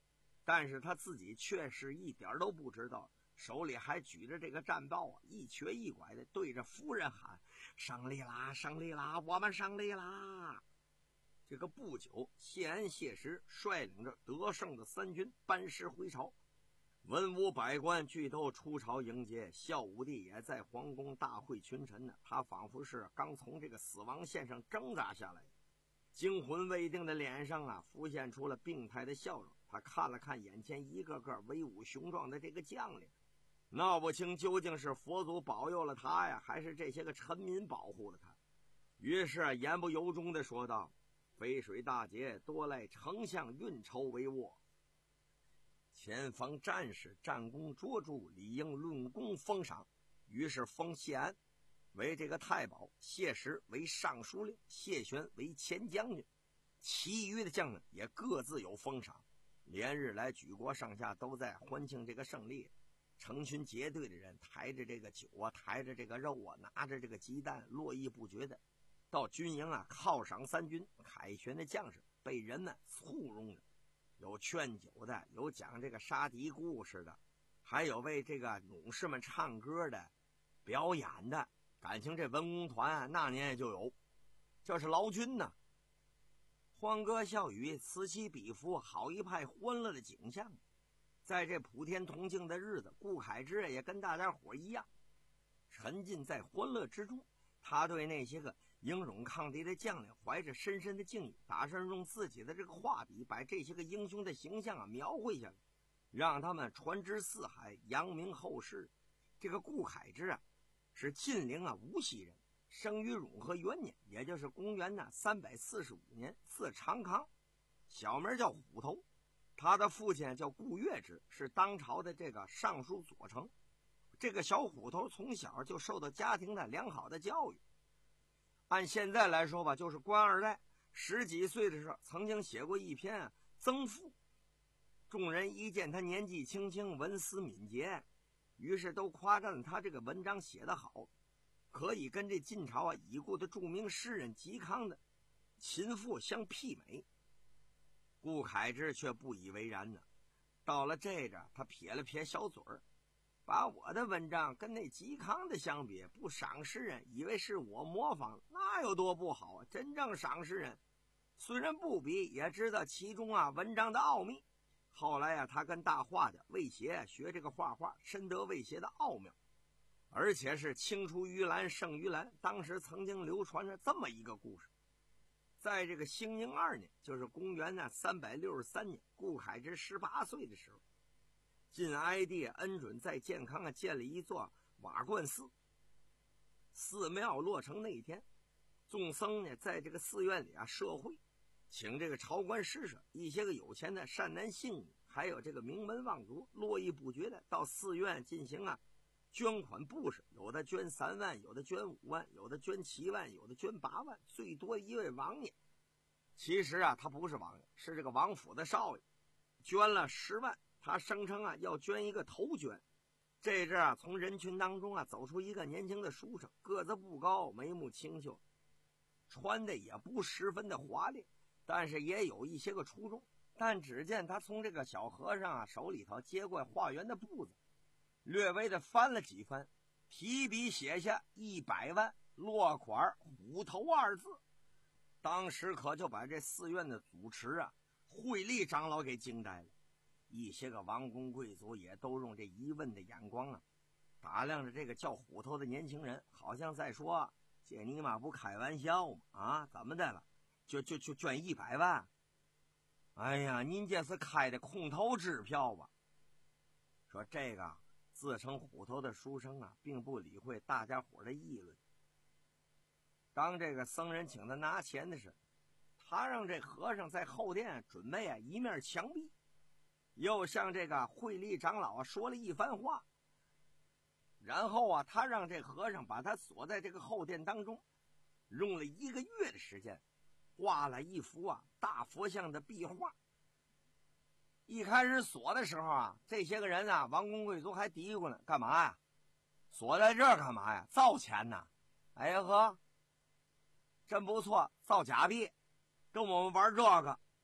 [SPEAKER 5] 但是他自己却是一点都不知道，手里还举着这个战报啊，一瘸一拐的对着夫人喊：胜利啦，胜利啦，我们胜利啦！这个不久，谢安、谢石率领着得胜的三军班师回朝，文武百官俱都出朝迎接。孝武帝也在皇宫大会群臣呢，他仿佛是刚从这个死亡线上挣扎下来，惊魂未定的脸上啊，浮现出了病态的笑容。他看了看眼前一个个威武雄壮的这个将领，闹不清究竟是佛祖保佑了他呀，还是这些个臣民保护了他。于是言不由衷地说道：淝水大捷，多赖丞相运筹帷幄，前方战士战功卓著，理应论功封赏。于是封谢安为这个太保，谢石为尚书令，谢玄为前将军，其余的将领也各自有封赏。连日来举国上下都在欢庆这个胜利，成群结队的人抬着这个酒啊，抬着这个肉啊，拿着这个鸡蛋，络绎不绝的到军营啊犒赏三军凯旋的将士，被人们簇拥着，有劝酒的，有讲这个杀敌故事的，还有为这个勇士们唱歌的、表演的。感情这文工团啊，那年也就有，这是劳军呢。欢歌笑语，此起彼伏，好一派欢乐的景象。在这普天同庆的日子，顾恺之也跟大家伙一样，沉浸在欢乐之中。他对那些个英勇抗敌的将领怀着深深的敬意，打算用自己的这个画笔把这些个英雄的形象啊描绘下来，让他们传之四海，扬名后世。这个顾恺之啊，是晋陵啊无锡人，生于永和元年，也就是公元呢三百四十五年，字长康，小名叫虎头。他的父亲叫顾月之，是当朝的这个尚书左丞。这个小虎头从小就受到家庭的良好的教育，按现在来说吧，就是官二代。十几岁的时候曾经写过一篇曾赋，众人一见他年纪轻轻，文思敏捷，于是都夸赞他这个文章写得好，可以跟这晋朝啊已故的著名诗人嵇康的秦赋相媲美。顾恺之却不以为然呢，到了这着，他撇了撇小嘴儿，把我的文章跟那嵇康的相比，不赏识人，以为是我模仿，那有多不好啊？真正赏识人，虽然不比，也知道其中啊文章的奥秘。后来啊，他跟大画家魏协学这个画画，深得魏协的奥妙，而且是青出于蓝胜于蓝。当时曾经流传着这么一个故事，在这个兴宁二年，就是公元呢三百六十三年，顾恺之十八岁的时候，晋哀帝恩准在建康啊建了一座瓦罐寺。寺庙落成那一天，众僧呢在这个寺院里啊设会，请这个朝官施舍，一些个有钱的善男信女，还有这个名门望族，络绎不绝的到寺院进行啊捐款布施，有的捐三万，有的捐五万，有的捐七万，有的捐八万，最多一位王爷，其实啊他不是王爷，是这个王府的少爷，捐了十万。他声称啊要捐一个头捐。这阵啊从人群当中啊走出一个年轻的书生，个子不高，眉目清秀，穿的也不十分的华丽，但是也有一些个出众。但只见他从这个小和尚啊手里头接过画圆的布子，略微的翻了几番，提笔写下一百万，落款虎头二字。当时可就把这寺院的主持啊慧利长老给惊呆了。一些个王公贵族也都用这疑问的眼光啊打量着这个叫虎头的年轻人，好像在说：这尼玛不开玩笑吗？啊，怎么的了？就就就捐一百万？哎呀，您这是开的空头支票吧？说这个自称虎头的书生啊，并不理会大家伙的议论。当这个僧人请他拿钱的时候，他让这和尚在后殿准备啊一面墙壁，又向这个慧利长老啊说了一番话，然后啊他让这和尚把他锁在这个后殿当中，用了一个月的时间画了一幅啊大佛像的壁画。一开始锁的时候啊，这些个人啊王公贵族还嘀咕呢，干嘛呀？锁在这儿干嘛呀？造钱呐！哎呀呵，真不错，造假币，跟我们玩这个。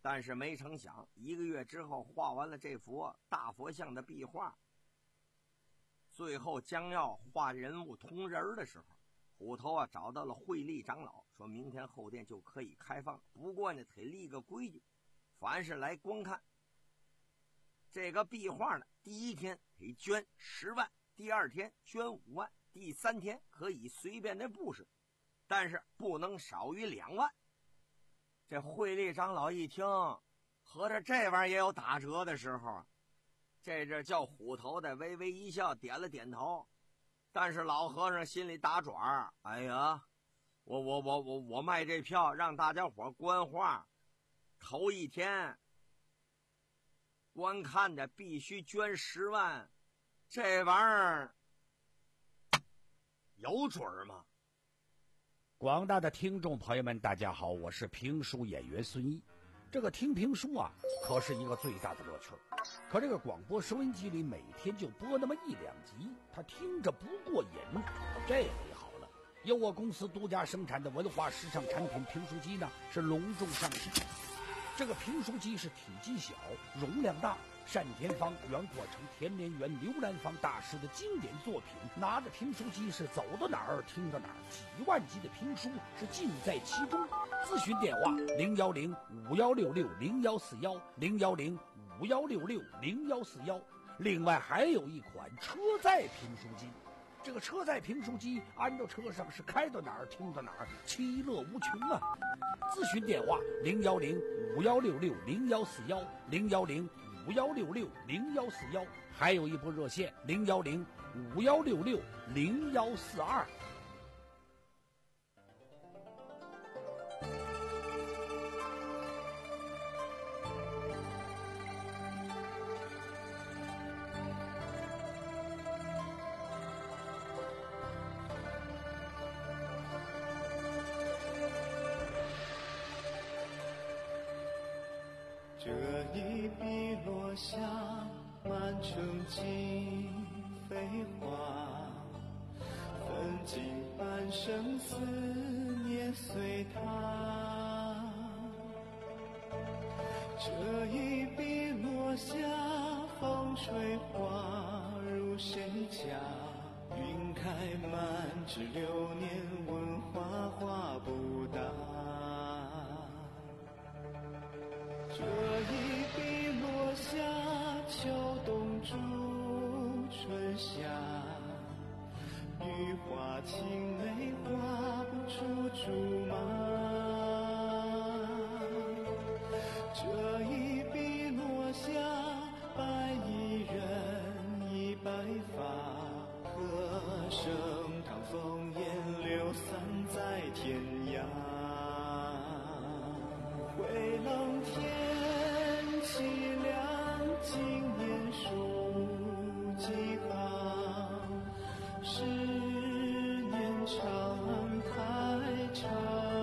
[SPEAKER 5] 但是没成想，一个月之后画完了这幅大佛像的壁画，最后将要画人物同人的时候，虎头啊找到了慧立长老，说明天后殿就可以开放，不过呢得立个规矩，凡是来观看这个壁画呢，第一天得捐十万，第二天捐五万，第三天可以随便的布施，但是不能少于两万。这慧立长老一听，合着这玩意儿也有打折的时候啊，这阵叫虎头的微微一笑，点了点头。但是老和尚心里打转，哎呀，我我我我我卖这票让大家伙观画，头一天观看的必须捐十万，这玩意儿有准吗？
[SPEAKER 4] 广大的听众朋友们，大家好，我是评书演员孙一。这个听评书啊，可是一个最大的乐趣。可这个广播收音机里每天就播那么一两集，他听着不过瘾。这回好了，由我公司独家生产的文化时尚产品评书机呢，是隆重上市。这个评书机是体积小，容量大，单田芳、袁阔成、田连元、刘兰芳大师的经典作品，拿着评书机是走到哪儿听到哪儿，几万集的评书是尽在其中。咨询电话零幺零五幺六六零幺四幺零幺零五幺六六零幺四幺。另外还有一款车载评书机，这个车载评书机安到车上是开到哪儿听到哪儿，其乐无穷啊！咨询电话零幺零五幺六六零幺四幺零幺零五幺六六零幺四幺，还有一部热线零幺零五幺六六零幺四二。
[SPEAKER 3] 这一笔落下，满城尽飞花，分尽半生思念随他。这一笔落下，风吹花入谁家？云开满纸流年，问花花不答。这一笔落下，秋冬住春夏，雨花青梅画不出竹马。这一笔落下，白衣人已白发，歌声当烽烟流散在天涯。回冷天凄凉，今年数几行，十年长太长，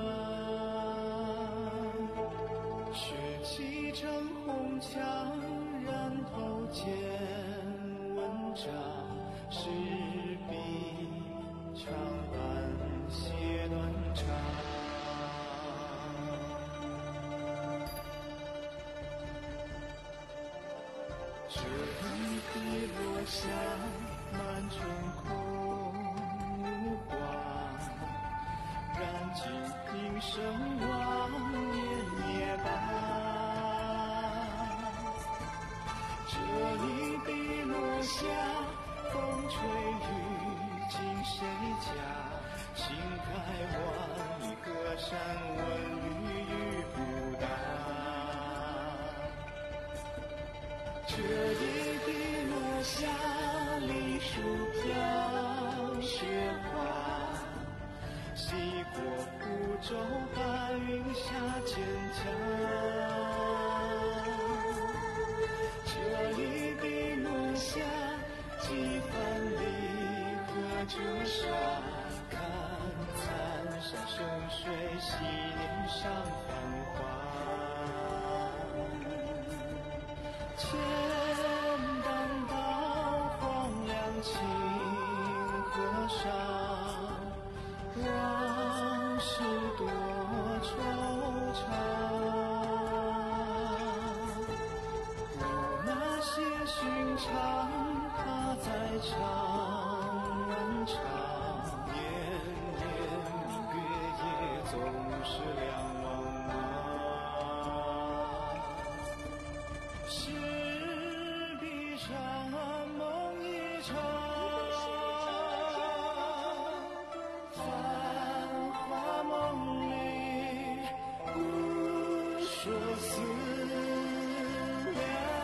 [SPEAKER 3] 血气成红墙，染头见文章，是笔长按写断肠。这一笔落下，满城空无花，燃尽平生往年也罢。这一笔落下，风吹雨尽谁家？情开万里，河山问雨雨不答。这一笔落下，梨树飘雪花，西过湖州，白云下蒹葭。这一笔落下，几番离合折煞，看残山剩水，昔年上繁华。千担刀荒凉情河上，往事多惆怅。 长，它在长安长，年年月夜总是两忘啊。是笔长，梦一场，繁华梦里无说思量。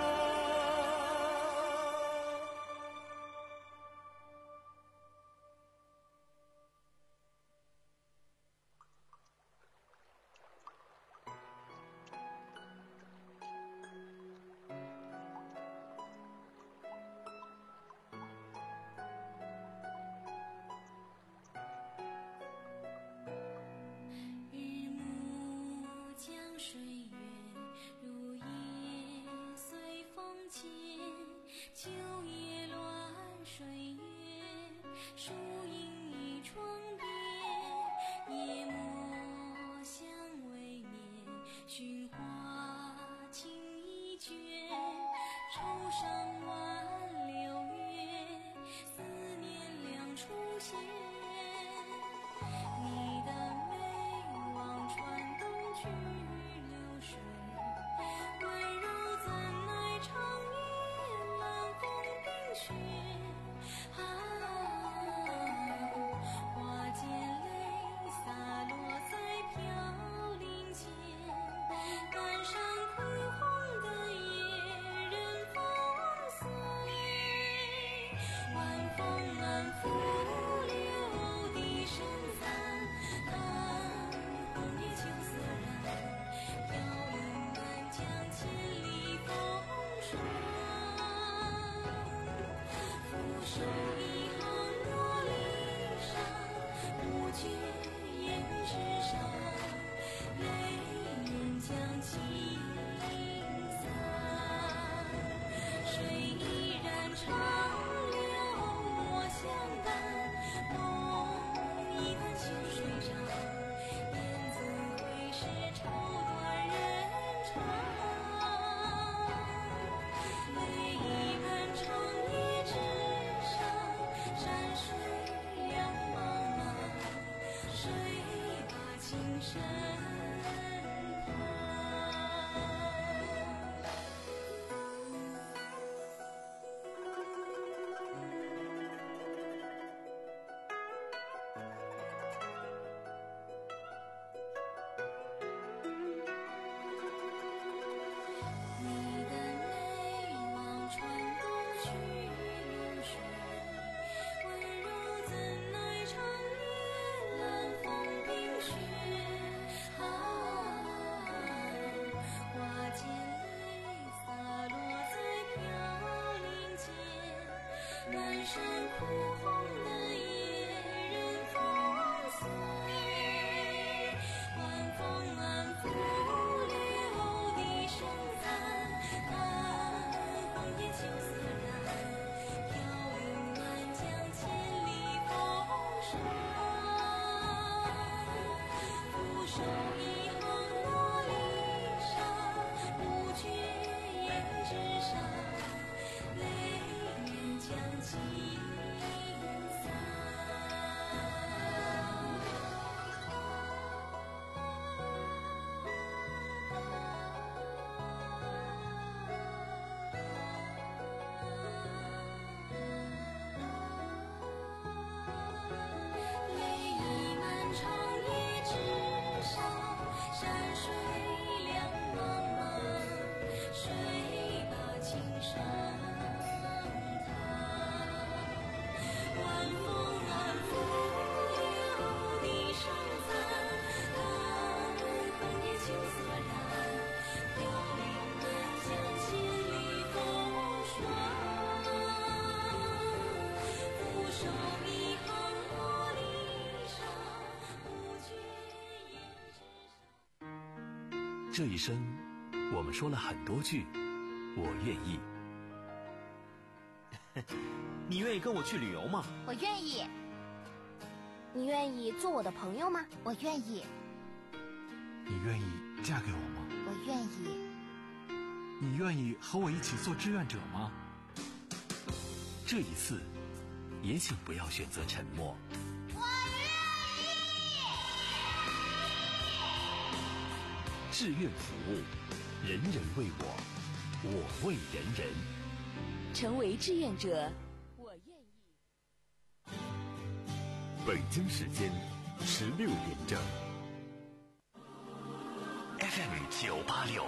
[SPEAKER 8] 日暮江水远，如夜随风迁。秋夜乱水月，树影倚窗边。夜陌相未眠，寻花情意绝。愁上万流月，思念两处闲。你的眉望穿东去流水，温柔怎奈长夜冷风冰雪。啊，花溅泪洒落在飘零间，南山归鸿的夜人风碎，晚风安抚流的声残，看红叶秋色染，飘零满江千里风霜。俯首一行落离殇，不觉胭脂上，泪眼将情散。水依然长流莫相伴，梦一叹秋水长，雁怎会是绸缎人长。泪一盘长夜之上，山水两茫茫，谁把情深藏？你的泪望穿东去流水，温柔怎奈长夜冷风冰雪。啊，花溅泪洒落在飘零间，南山哭红的夜人风碎，晚风安抚流的声残，看红叶秋色染，飘零满江千里风霜。俯首一行落离殇，不觉胭脂上，泪眼将情散。泪已满长夜之上，山水两茫茫，谁把情深藏？晚风安抚流的声残，看红叶秋色染，飘零满江千里风霜。俯首一行落离殇，不觉胭脂上。
[SPEAKER 2] 这一生，我们说了很多句“我愿意”。
[SPEAKER 9] 你愿意跟我去旅游吗？
[SPEAKER 10] 我愿意。你愿意做我的朋友吗？我愿意。
[SPEAKER 11] 你愿意嫁给我吗？
[SPEAKER 10] 我愿意。
[SPEAKER 11] 你愿意和我一起做志愿者吗？
[SPEAKER 2] 这一次，也请不要选择沉默。
[SPEAKER 8] 我愿意。
[SPEAKER 2] 志愿服务，人人为我，我为人人。
[SPEAKER 12] 成为志愿者，我愿意。
[SPEAKER 1] 北京时间十六点整。
[SPEAKER 2] F M 九八六